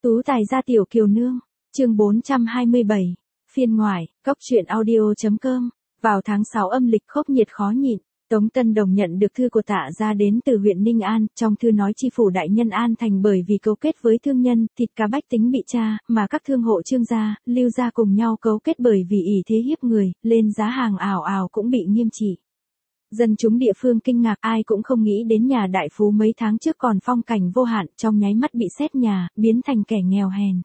Tú tài gia tiểu kiều nương, chương 427, phiên ngoại, cốc truyện audio.com, vào tháng 6 âm lịch khốc nhiệt khó nhịn, Tống Tân Đồng nhận được thư của Tạ gia đến từ huyện Ninh An, trong thư nói chi phủ đại nhân An Thành bởi vì cấu kết với thương nhân, thịt cá bách tính bị tra, mà các thương hộ Trương gia, Lưu gia cùng nhau cấu kết bởi vì ỷ thế hiếp người, lên giá hàng ào ào cũng bị nghiêm trị. Dân chúng địa phương kinh ngạc, ai cũng không nghĩ đến nhà đại phú mấy tháng trước còn phong cảnh vô hạn, trong nháy mắt bị xét nhà, biến thành kẻ nghèo hèn.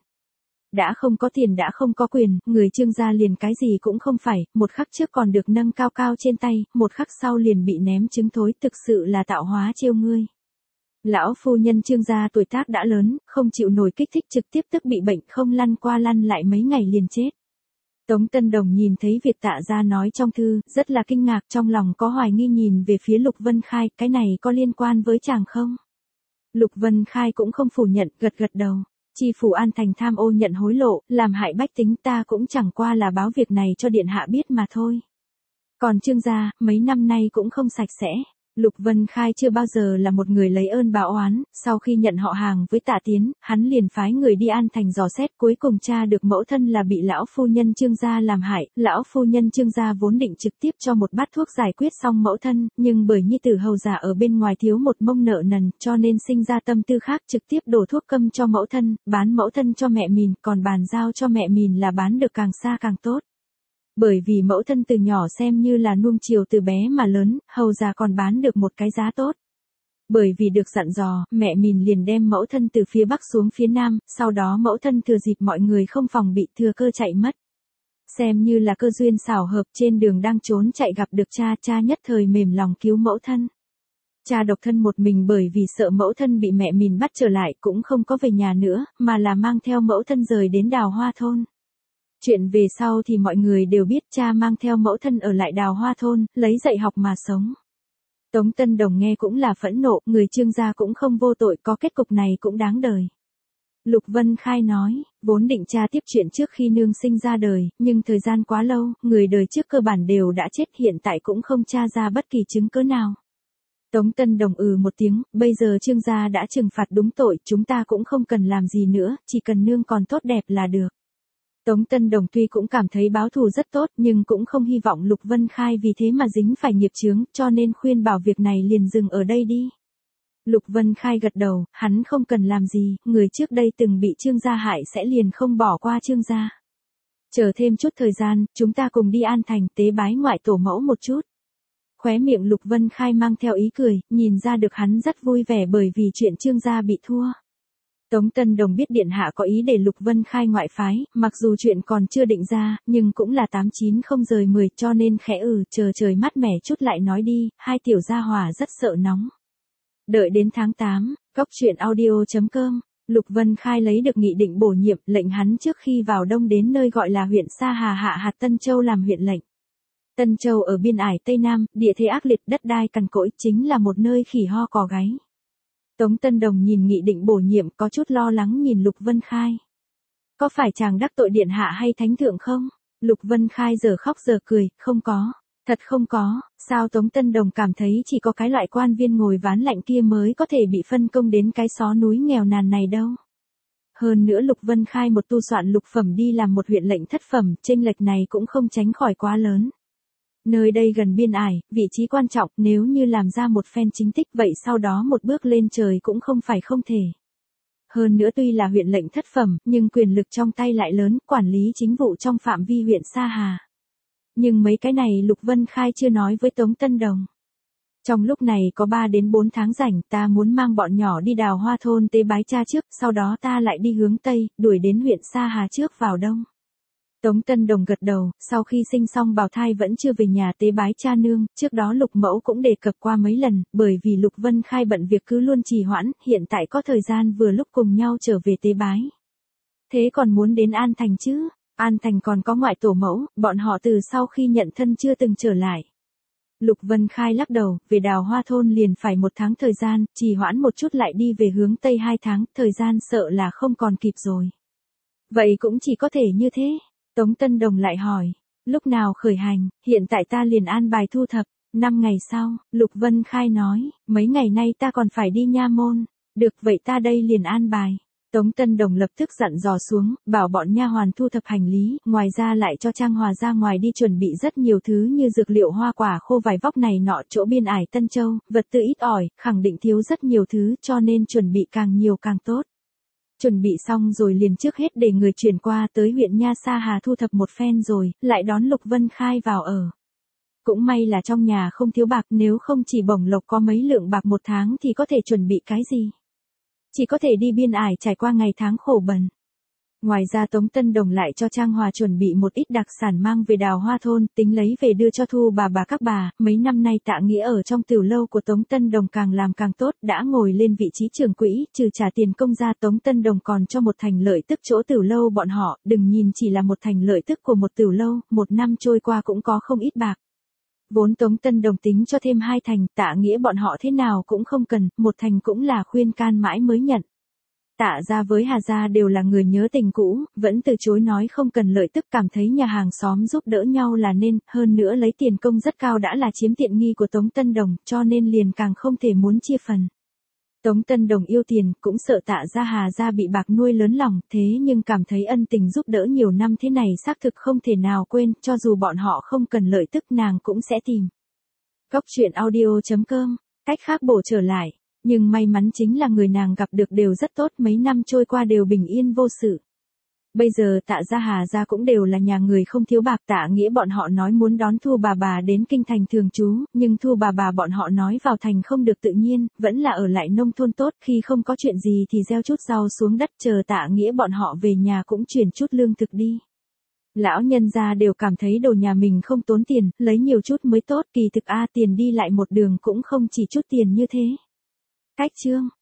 Đã không có tiền đã không có quyền, người Trương gia liền cái gì cũng không phải, một khắc trước còn được nâng cao cao trên tay, một khắc sau liền bị ném trứng thối, thực sự là tạo hóa trêu ngươi. Lão phu nhân Trương gia tuổi tác đã lớn, không chịu nổi kích thích trực tiếp tức bị bệnh, không lăn qua lăn lại mấy ngày liền chết. Tống Tân Đồng nhìn thấy việc Tạ gia nói trong thư, rất là kinh ngạc, trong lòng có hoài nghi nhìn về phía Lục Vân Khai, cái này có liên quan với chàng không? Lục Vân Khai cũng không phủ nhận, gật gật đầu. Chi phủ An Thành tham ô nhận hối lộ, làm hại bách tính, ta cũng chẳng qua là báo việc này cho điện hạ biết mà thôi. Còn Trương gia, mấy năm nay cũng không sạch sẽ. Lục Vân Khai chưa bao giờ là một người lấy ơn báo oán, sau khi nhận họ hàng với Tạ Tiến, hắn liền phái người đi An Thành dò xét, cuối cùng tra được mẫu thân là bị lão phu nhân Trương gia làm hại, lão phu nhân Trương gia vốn định trực tiếp cho một bát thuốc giải quyết xong mẫu thân, nhưng bởi nhi tử hầu giả ở bên ngoài thiếu một mông nợ nần, cho nên sinh ra tâm tư khác, trực tiếp đổ thuốc câm cho mẫu thân, bán mẫu thân cho mẹ mình, còn bàn giao cho mẹ mình là bán được càng xa càng tốt. Bởi vì mẫu thân từ nhỏ xem như là nuông chiều từ bé mà lớn, hầu già còn bán được một cái giá tốt. Bởi vì được dặn dò, mẹ mình liền đem mẫu thân từ phía bắc xuống phía nam, sau đó mẫu thân thừa dịp mọi người không phòng bị thừa cơ chạy mất. Xem như là cơ duyên xảo hợp, trên đường đang trốn chạy gặp được cha nhất thời mềm lòng cứu mẫu thân. Cha độc thân một mình bởi vì sợ mẫu thân bị mẹ mình bắt trở lại cũng không có về nhà nữa, mà là mang theo mẫu thân rời đến Đào Hoa thôn. Chuyện về sau thì mọi người đều biết cha mang theo mẫu thân ở lại Đào Hoa thôn, lấy dạy học mà sống. Tống Tân Đồng nghe cũng là phẫn nộ, người Trương gia cũng không vô tội, có kết cục này cũng đáng đời. Lục Vân Khai nói, vốn định tra tiếp chuyện trước khi nương sinh ra đời, nhưng thời gian quá lâu, người đời trước cơ bản đều đã chết, hiện tại cũng không tra ra bất kỳ chứng cứ nào. Tống Tân Đồng một tiếng, bây giờ Trương gia đã trừng phạt đúng tội, chúng ta cũng không cần làm gì nữa, chỉ cần nương còn tốt đẹp là được. Tống Tân Đồng tuy cũng cảm thấy báo thù rất tốt, nhưng cũng không hy vọng Lục Vân Khai vì thế mà dính phải nghiệp chướng, cho nên khuyên bảo việc này liền dừng ở đây đi. Lục Vân Khai gật đầu, hắn không cần làm gì, người trước đây từng bị Trương gia hại sẽ liền không bỏ qua Trương gia. Chờ thêm chút thời gian, chúng ta cùng đi An Thành tế bái ngoại tổ mẫu một chút. Khóe miệng Lục Vân Khai mang theo ý cười, nhìn ra được hắn rất vui vẻ bởi vì chuyện Trương gia bị thua. Tống Tân Đồng biết điện hạ có ý để Lục Vân Khai ngoại phái, mặc dù chuyện còn chưa định ra, nhưng cũng là 8-9-0-10 cho nên khẽ chờ trời mát mẻ chút lại nói đi, hai tiểu gia hỏa rất sợ nóng. Đợi đến tháng 8, cốc truyện audio.com, Lục Vân Khai lấy được nghị định bổ nhiệm, lệnh hắn trước khi vào đông đến nơi gọi là huyện Sa Hà hạ hạt Tân Châu làm huyện lệnh. Tân Châu ở biên ải Tây Nam, địa thế ác liệt, đất đai cằn cỗi, chính là một nơi khỉ ho cò gáy. Tống Tân Đồng nhìn nghị định bổ nhiệm có chút lo lắng nhìn Lục Vân Khai. Có phải chàng đắc tội điện hạ hay thánh thượng không? Lục Vân Khai giờ khóc giờ cười, không có, thật không có, sao Tống Tân Đồng cảm thấy chỉ có cái loại quan viên ngồi ván lạnh kia mới có thể bị phân công đến cái xó núi nghèo nàn này đâu. Hơn nữa Lục Vân Khai một tu soạn lục phẩm đi làm một huyện lệnh thất phẩm, chênh lệch này cũng không tránh khỏi quá lớn. Nơi đây gần biên ải, vị trí quan trọng, nếu như làm ra một phen chính tích vậy sau đó một bước lên trời cũng không phải không thể. Hơn nữa tuy là huyện lệnh thất phẩm, nhưng quyền lực trong tay lại lớn, quản lý chính vụ trong phạm vi huyện Sa Hà. Nhưng mấy cái này Lục Vân Khai chưa nói với Tống Tân Đồng. Trong lúc này có 3 đến 4 tháng rảnh, ta muốn mang bọn nhỏ đi Đào Hoa thôn tế bái cha trước, sau đó ta lại đi hướng Tây, đuổi đến huyện Sa Hà trước vào đông. Tống Tân Đồng gật đầu, sau khi sinh xong bào thai vẫn chưa về nhà tế bái cha nương, trước đó Lục Mẫu cũng đề cập qua mấy lần, bởi vì Lục Vân Khai bận việc cứ luôn trì hoãn, hiện tại có thời gian vừa lúc cùng nhau trở về tế bái. Thế còn muốn đến An Thành chứ? An Thành còn có ngoại tổ mẫu, bọn họ từ sau khi nhận thân chưa từng trở lại. Lục Vân Khai lắc đầu, về Đào Hoa thôn liền phải 1 tháng thời gian, trì hoãn một chút lại đi về hướng Tây 2 tháng, thời gian sợ là không còn kịp rồi. Vậy cũng chỉ có thể như thế. Tống Tân Đồng lại hỏi, lúc nào khởi hành, hiện tại ta liền an bài thu thập, 5 ngày sau, Lục Vân Khai nói, mấy ngày nay ta còn phải đi nha môn, được vậy ta đây liền an bài. Tống Tân Đồng lập tức dặn dò xuống, bảo bọn nha hoàn thu thập hành lý, ngoài ra lại cho Trang Hòa ra ngoài đi chuẩn bị rất nhiều thứ như dược liệu hoa quả khô vải vóc này nọ chỗ biên ải Tân Châu, vật tư ít ỏi, khẳng định thiếu rất nhiều thứ cho nên chuẩn bị càng nhiều càng tốt. Chuẩn bị xong rồi liền trước hết để người chuyển qua tới huyện Nha Sa Hà thu thập một phen rồi, lại đón Lục Vân Khai vào ở. Cũng may là trong nhà không thiếu bạc, nếu không chỉ bổng lộc có mấy lượng bạc một tháng thì có thể chuẩn bị cái gì. Chỉ có thể đi biên ải trải qua ngày tháng khổ bần. Ngoài ra Tống Tân Đồng lại cho Trang Hòa chuẩn bị một ít đặc sản mang về Đào Hoa thôn, tính lấy về đưa cho Thu bà các bà. Mấy năm nay Tạ Nghĩa ở trong tiểu lâu của Tống Tân Đồng càng làm càng tốt, đã ngồi lên vị trí trưởng quỹ, trừ trả tiền công ra Tống Tân Đồng còn cho một thành lợi tức chỗ tiểu lâu bọn họ, đừng nhìn chỉ là một thành lợi tức của một tiểu lâu, một năm trôi qua cũng có không ít bạc. Vốn Tống Tân Đồng tính cho thêm 2 thành, Tạ Nghĩa bọn họ thế nào cũng không cần, một thành cũng là khuyên can mãi mới nhận. Tạ gia với Hà gia đều là người nhớ tình cũ, vẫn từ chối nói không cần lợi tức, cảm thấy nhà hàng xóm giúp đỡ nhau là nên, hơn nữa lấy tiền công rất cao đã là chiếm tiện nghi của Tống Tân Đồng, cho nên liền càng không thể muốn chia phần. Tống Tân Đồng yêu tiền, cũng sợ Tạ gia Hà gia bị bạc nuôi lớn lòng, thế nhưng cảm thấy ân tình giúp đỡ nhiều năm thế này xác thực không thể nào quên, cho dù bọn họ không cần lợi tức nàng cũng sẽ tìm. Góc truyện audio.com, cách khác bổ trở lại, nhưng may mắn chính là người nàng gặp được đều rất tốt, mấy năm trôi qua đều bình yên vô sự. Bây giờ Tạ gia Hà gia cũng đều là nhà người không thiếu bạc. Tạ Nghĩa bọn họ nói muốn đón Thu bà đến kinh thành thường trú, nhưng Thu bà bọn họ nói vào thành không được tự nhiên, vẫn là ở lại nông thôn tốt, khi không có chuyện gì thì gieo chút rau xuống đất chờ Tạ Nghĩa bọn họ về nhà cũng chuyển chút lương thực đi. Lão nhân gia đều cảm thấy đồ nhà mình không tốn tiền, lấy nhiều chút mới tốt, kỳ thực tiền đi lại một đường cũng không chỉ chút tiền như thế. Cách chương